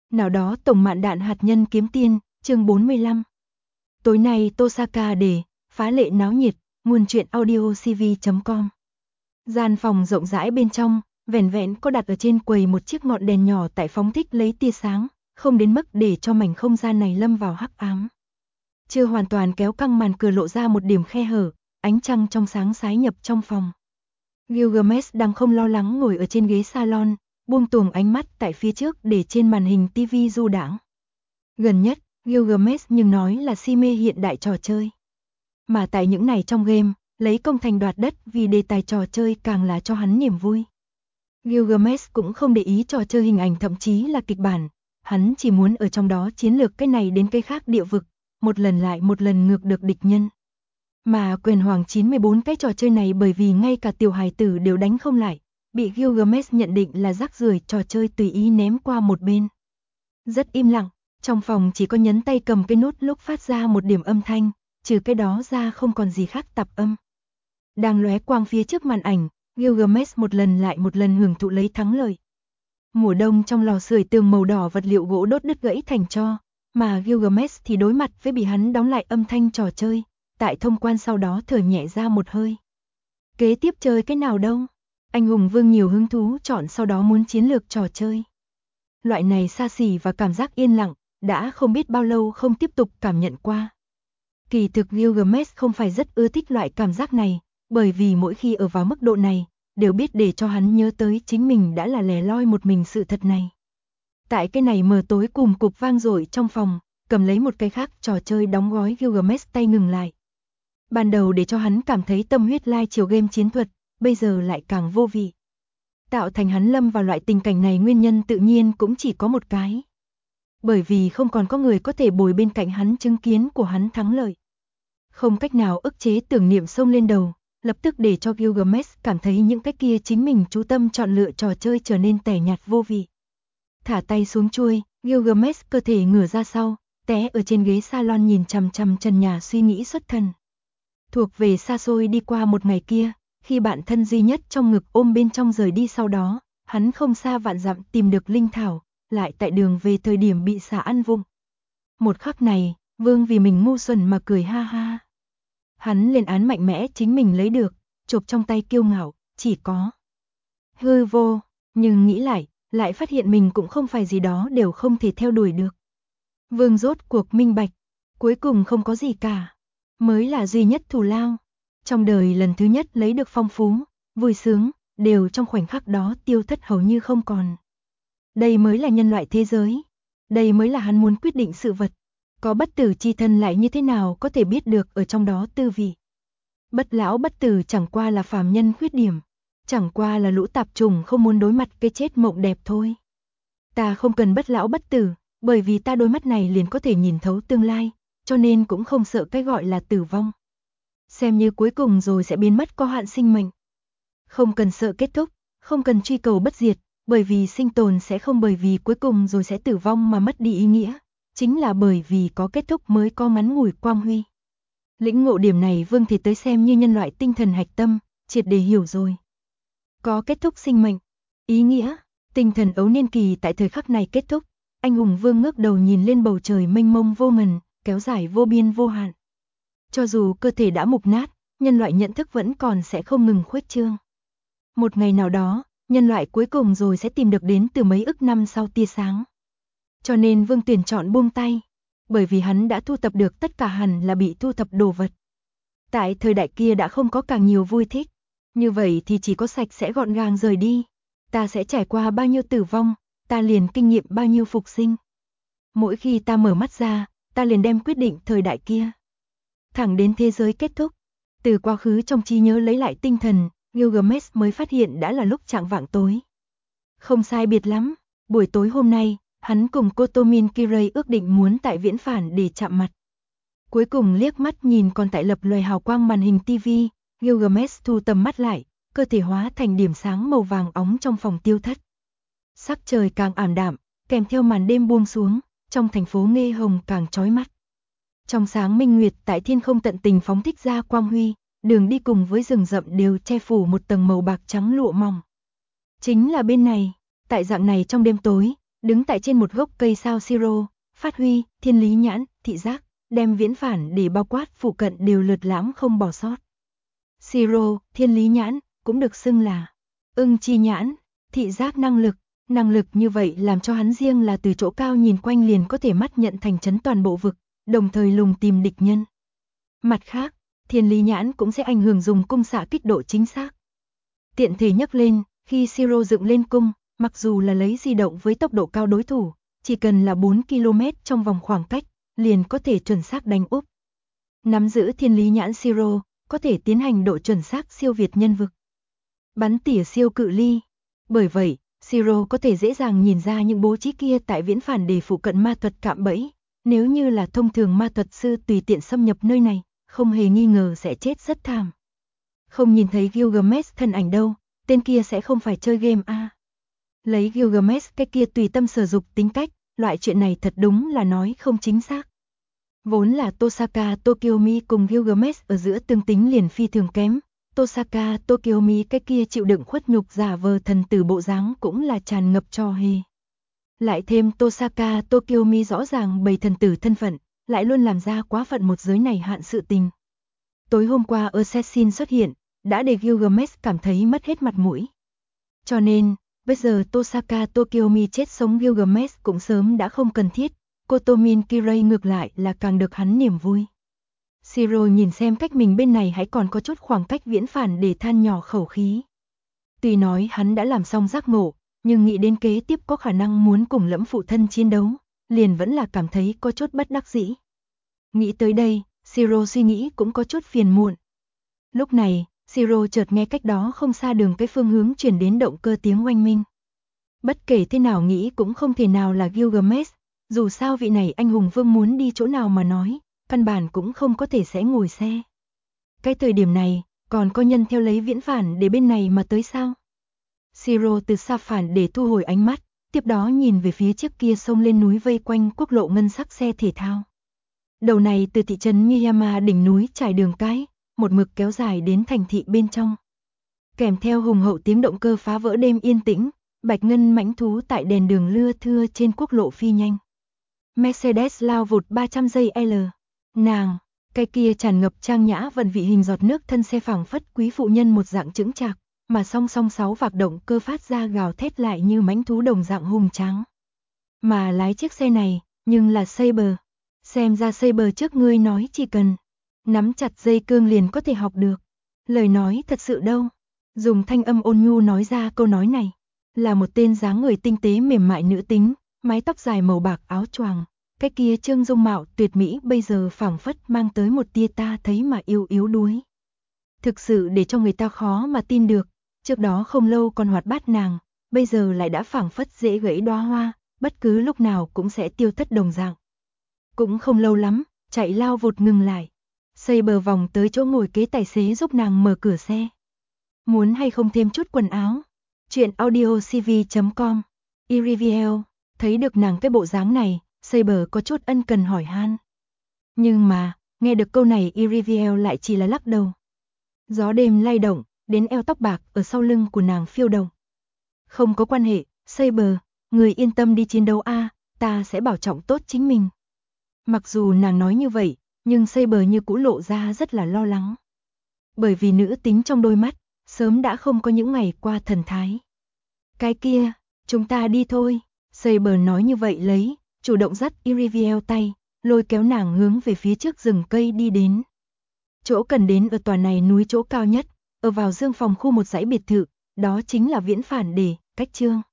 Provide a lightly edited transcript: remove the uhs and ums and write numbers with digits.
Nào đó tổng mạn đạn hạt nhân kiếm tiên, chương 45. Tối nay Tosaka để phá lệ náo nhiệt, nguồn truyện audio cv.com. Gian phòng rộng rãi bên trong, vẻn vẹn có đặt ở trên quầy một chiếc ngọn đèn nhỏ tại phóng thích lấy tia sáng, không đến mức để cho mảnh không gian này lâm vào hắc ám. Chưa hoàn toàn kéo căng màn cửa lộ ra một điểm khe hở, ánh trăng trong sáng sái nhập trong phòng. Gilgamesh đang không lo lắng ngồi ở trên ghế salon, buông tuồng ánh mắt tại phía trước để trên màn hình TV du đãng. Gần nhất, Gilgamesh nhưng nói là si mê hiện đại trò chơi. Mà tại những này trong game, lấy công thành đoạt đất vì đề tài trò chơi càng là cho hắn niềm vui. Gilgamesh cũng không để ý trò chơi hình ảnh thậm chí là kịch bản, hắn chỉ muốn ở trong đó chiến lược cái này đến cái khác địa vực, một lần lại một lần ngược được địch nhân. Mà quyền hoàng 94 cái trò chơi này bởi vì ngay cả tiểu hài tử đều đánh không lại, bị Gilgamesh nhận định là rác rưởi trò chơi tùy ý ném qua một bên. Rất im lặng, trong phòng chỉ có nhấn tay cầm cái nút lúc phát ra một điểm âm thanh, trừ cái đó ra không còn gì khác tạp âm. Đang lóe quang phía trước màn ảnh, Gilgamesh một lần lại một lần hưởng thụ lấy thắng lợi. Mùa đông trong lò sưởi tường màu đỏ vật liệu gỗ đốt đứt gãy thành tro, mà Gilgamesh thì đối mặt với bị hắn đóng lại âm thanh trò chơi, tại thông quan sau đó thở nhẹ ra một hơi. Kế tiếp chơi cái nào đâu? Anh hùng vương nhiều hứng thú chọn sau đó muốn chiến lược trò chơi. Loại này xa xỉ và cảm giác yên lặng, đã không biết bao lâu không tiếp tục cảm nhận qua. Kỳ thực Gilgamesh không phải rất ưa thích loại cảm giác này, bởi vì mỗi khi ở vào mức độ này, đều biết để cho hắn nhớ tới chính mình đã là lẻ loi một mình sự thật này. Tại cái này mờ tối cùng cục vang dội trong phòng, cầm lấy một cái khác trò chơi đóng gói Gilgamesh tay ngừng lại. Ban đầu để cho hắn cảm thấy tâm huyết lai chiều game chiến thuật, bây giờ lại càng vô vị. Tạo thành hắn lâm vào loại tình cảnh này nguyên nhân tự nhiên cũng chỉ có một cái. Bởi vì không còn có người có thể bồi bên cạnh hắn chứng kiến của hắn thắng lợi. Không cách nào ức chế tưởng niệm xông lên đầu, lập tức để cho Gilgamesh cảm thấy những cái kia chính mình chú tâm chọn lựa trò chơi trở nên tẻ nhạt vô vị. Thả tay xuống chuôi, Gilgamesh cơ thể ngửa ra sau, té ở trên ghế salon nhìn chằm chằm trần nhà suy nghĩ xuất thần. Thuộc về xa xôi đi qua một ngày kia, khi bạn thân duy nhất trong ngực ôm bên trong rời đi sau đó, hắn không xa vạn dặm tìm được linh thảo, lại tại đường về thời điểm bị xả ăn vụng. Một khắc này, Vương vì mình ngu xuẩn mà cười ha ha. Hắn lên án mạnh mẽ chính mình lấy được, chộp trong tay kiêu ngạo, chỉ có hư vô, nhưng nghĩ lại phát hiện mình cũng không phải gì đó đều không thể theo đuổi được. Vương rốt cuộc minh bạch, cuối cùng không có gì cả, mới là duy nhất thù lao. Trong đời lần thứ nhất lấy được phong phú, vui sướng, đều trong khoảnh khắc đó tiêu thất hầu như không còn. Đây mới là nhân loại thế giới, đây mới là hắn muốn quyết định sự vật. Có bất tử chi thân lại như thế nào có thể biết được ở trong đó tư vị. Bất lão bất tử chẳng qua là phàm nhân khuyết điểm, chẳng qua là lũ tạp trùng không muốn đối mặt cái chết mộng đẹp thôi. Ta không cần bất lão bất tử, bởi vì ta đôi mắt này liền có thể nhìn thấu tương lai, cho nên cũng không sợ cái gọi là tử vong. Xem như cuối cùng rồi sẽ biến mất có hạn sinh mệnh. Không cần sợ kết thúc, không cần truy cầu bất diệt, bởi vì sinh tồn sẽ không bởi vì cuối cùng rồi sẽ tử vong mà mất đi ý nghĩa. Chính là bởi vì có kết thúc mới có ngắn ngủi quang huy. Lĩnh ngộ điểm này Vương thì tới xem như nhân loại tinh thần hạch tâm, triệt để hiểu rồi. Có kết thúc sinh mệnh, ý nghĩa, tinh thần ấu niên kỳ tại thời khắc này kết thúc, anh hùng Vương ngước đầu nhìn lên bầu trời mênh mông vô ngần, kéo dài vô biên vô hạn. Cho dù cơ thể đã mục nát, nhân loại nhận thức vẫn còn sẽ không ngừng khuếch trương. Một ngày nào đó, nhân loại cuối cùng rồi sẽ tìm được đến từ mấy ức năm sau tia sáng. Cho nên Vương tuyển chọn buông tay, bởi vì hắn đã thu thập được tất cả hẳn là bị thu thập đồ vật. Tại thời đại kia đã không có càng nhiều vui thích, như vậy thì chỉ có sạch sẽ gọn gàng rời đi. Ta sẽ trải qua bao nhiêu tử vong, ta liền kinh nghiệm bao nhiêu phục sinh. Mỗi khi ta mở mắt ra, ta liền đem quyết định thời đại kia. Thẳng đến thế giới kết thúc, từ quá khứ trong trí nhớ lấy lại tinh thần, Gilgamesh mới phát hiện đã là lúc chạng vạng tối. Không sai biệt lắm, buổi tối hôm nay, hắn cùng Kotomin Kirei ước định muốn tại viễn phản để chạm mặt. Cuối cùng liếc mắt nhìn còn tại lập loè hào quang màn hình TV, Gilgamesh thu tầm mắt lại, cơ thể hóa thành điểm sáng màu vàng óng trong phòng tiêu thất. Sắc trời càng ảm đạm, kèm theo màn đêm buông xuống, trong thành phố nghe hồng càng chói mắt. Trong sáng minh nguyệt tại thiên không tận tình phóng thích ra quang huy, đường đi cùng với rừng rậm đều che phủ một tầng màu bạc trắng lụa mỏng. Chính là bên này, tại dạng này trong đêm tối, đứng tại trên một gốc cây sao siro, phát huy thiên lý nhãn, thị giác, đem viễn phản để bao quát phụ cận đều lượt lãm không bỏ sót. Siro, thiên lý nhãn, cũng được xưng là ưng chi nhãn, thị giác năng lực như vậy làm cho hắn riêng là từ chỗ cao nhìn quanh liền có thể mắt nhận thành trấn toàn bộ vực, đồng thời lùng tìm địch nhân. Mặt khác, thiên lý nhãn cũng sẽ ảnh hưởng dùng cung xạ kích độ chính xác. Tiện thể nhắc lên, khi Siro dựng lên cung, mặc dù là lấy di động với tốc độ cao đối thủ, chỉ cần là 4 km trong vòng khoảng cách, liền có thể chuẩn xác đánh úp. Nắm giữ thiên lý nhãn Siro, có thể tiến hành độ chuẩn xác siêu việt nhân vực. Bắn tỉa siêu cự ly. Bởi vậy, Siro có thể dễ dàng nhìn ra những bố trí kia tại viễn phản để phụ cận ma thuật cạm bẫy. Nếu như là thông thường ma thuật sư tùy tiện xâm nhập nơi này, không hề nghi ngờ sẽ chết rất thảm. Không nhìn thấy Gilgamesh thân ảnh đâu, tên kia sẽ không phải chơi game a. Lấy Gilgamesh cái kia tùy tâm sở dục tính cách, loại chuyện này thật đúng là nói không chính xác. Vốn là Tosaka Tokiomi cùng Gilgamesh ở giữa tương tính liền phi thường kém. Tosaka Tokiomi cái kia chịu đựng khuất nhục giả vờ thần tử bộ dáng cũng là tràn ngập trò hề. Lại thêm Tosaka Tokiomi rõ ràng bày thần tử thân phận, lại luôn làm ra quá phận một giới này hạn sự tình. Tối hôm qua Assassin xuất hiện, đã để Gilgamesh cảm thấy mất hết mặt mũi. Cho nên, bây giờ Tosaka Tokiomi chết sống Gilgamesh cũng sớm đã không cần thiết, Kotomin Kirei ngược lại là càng được hắn niềm vui. Siro nhìn xem cách mình bên này hãy còn có chút khoảng cách viễn phản để than nhỏ khẩu khí. Tuy nói hắn đã làm xong giác ngộ, nhưng nghĩ đến kế tiếp có khả năng muốn cùng lẫm phụ thân chiến đấu, liền vẫn là cảm thấy có chút bất đắc dĩ. Nghĩ tới đây, Siro suy nghĩ cũng có chút phiền muộn. Lúc này, Siro chợt nghe cách đó không xa đường cái phương hướng chuyển đến động cơ tiếng oanh minh. Bất kể thế nào nghĩ cũng không thể nào là Gilgamesh, dù sao vị này anh hùng vương muốn đi chỗ nào mà nói, căn bản cũng không có thể sẽ ngồi xe. Cái thời điểm này, còn có nhân theo lấy viễn phản để bên này mà tới sao? Siro từ xa phản để thu hồi ánh mắt, tiếp đó nhìn về phía trước kia sông lên núi vây quanh quốc lộ ngân sắc xe thể thao. Đầu này từ thị trấn Miyama đỉnh núi trải đường cái, một mực kéo dài đến thành thị bên trong. Kèm theo hùng hậu tiếng động cơ phá vỡ đêm yên tĩnh, bạch ngân mãnh thú tại đèn đường lưa thưa trên quốc lộ phi nhanh. Mercedes lao vụt 300 giây L. Nàng, cái kia tràn ngập trang nhã vận vị hình giọt nước thân xe phảng phất quý phụ nhân một dạng chững chạc, mà song song 6 vạc động cơ phát ra gào thét lại như mãnh thú đồng dạng hùng tráng. Mà lái chiếc xe này, nhưng là Saber. Xem ra Saber trước ngươi nói chỉ cần nắm chặt dây cương liền có thể học được. Lời nói thật sự đâu. Dùng thanh âm ôn nhu nói ra câu nói này, là một tên dáng người tinh tế mềm mại nữ tính, mái tóc dài màu bạc áo choàng, cái kia trương dung mạo tuyệt mỹ bây giờ phảng phất mang tới một tia ta thấy mà yêu yếu đuối. Thực sự để cho người ta khó mà tin được, trước đó không lâu còn hoạt bát nàng, bây giờ lại đã phảng phất dễ gãy đóa hoa, bất cứ lúc nào cũng sẽ tiêu thất đồng dạng. Cũng không lâu lắm, chạy lao vụt ngừng lại. Saber vòng tới chỗ ngồi kế tài xế giúp nàng mở cửa xe. Muốn hay không thêm chút quần áo? Chuyện audiocv.com. Iriviel, thấy được nàng cái bộ dáng này, Saber có chút ân cần hỏi han. Nhưng mà, nghe được câu này Iriviel lại chỉ là lắc đầu. Gió đêm lay động, đến eo tóc bạc ở sau lưng của nàng phiêu động. Không có quan hệ, Saber, người yên tâm đi chiến đấu a, ta sẽ bảo trọng tốt chính mình. Mặc dù nàng nói như vậy, nhưng Saber như cũ lộ ra rất là lo lắng. Bởi vì nữ tính trong đôi mắt, sớm đã không có những ngày qua thần thái. Cái kia, chúng ta đi thôi. Saber nói như vậy lấy, chủ động dắt Iriviel tay, lôi kéo nàng hướng về phía trước rừng cây đi đến. Chỗ cần đến ở tòa này núi chỗ cao nhất, ở vào dương phòng khu một dãy biệt thự, đó chính là viễn phản để, cách chương.